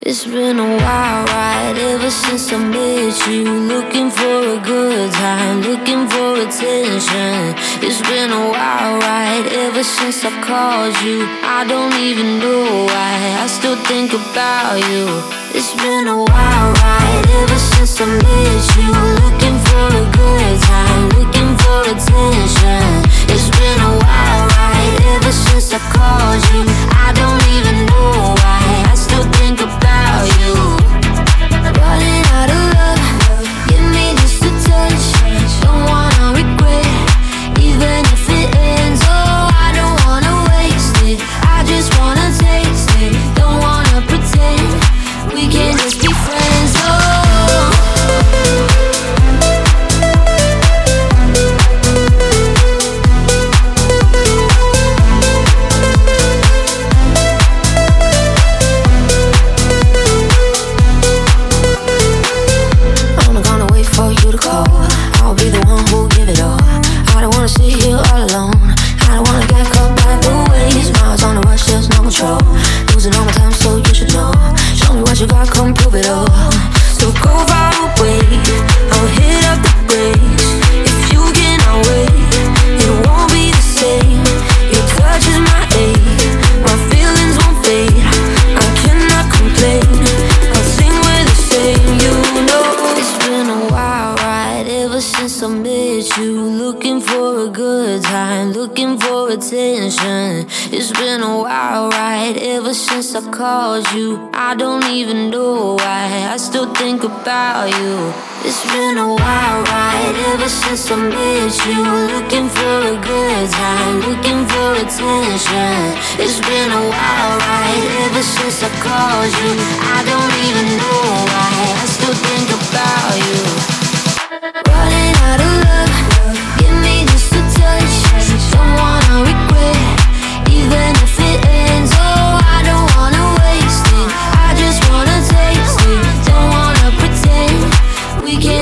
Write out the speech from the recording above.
It's been a while, right, ever since I met you. Looking for a good time, looking for attention. It's been a while, right, ever since I called you. I don't even know why, I still think about you. It's been a while, right, ever since I met you. Looking for a good time, looking for attention. It's been a while, right, ever since I called you. I don't even know why, I still think about you. Running out of love, give me just a touch. Don't wanna regret, even if it ends. Oh, I don't wanna waste it, I just wanna taste it. Don't wanna pretend, we can just be friends. Oh, I'll be the one who'll give it all. I don't wanna sit here all alone. I don't wanna get caught by the waves. Miles on the rush, there's no control. Losing all my time, so you should know. Show me what you got, come prove it all. So go far away, I'll hit up the brakes. If you cannot wait, it won't be the same. Your touch is my aid, my feelings won't fade. I cannot complain, I'll sing with the same. You know it's been a while, right, ever since I met you. Looking for a good time, looking for attention. It's been a while, right, ever since I called you. I don't even know why, I still think about you. It's been a while, right, ever since I met you. Looking for a good time, looking for attention. It's been a while, right, ever since I called you. I don't even know why, I still think about you. Running out of love, give me just a touch. Don't wanna regret, even if it ends. Oh, I don't wanna waste it, I just wanna taste it. Don't wanna pretend, we can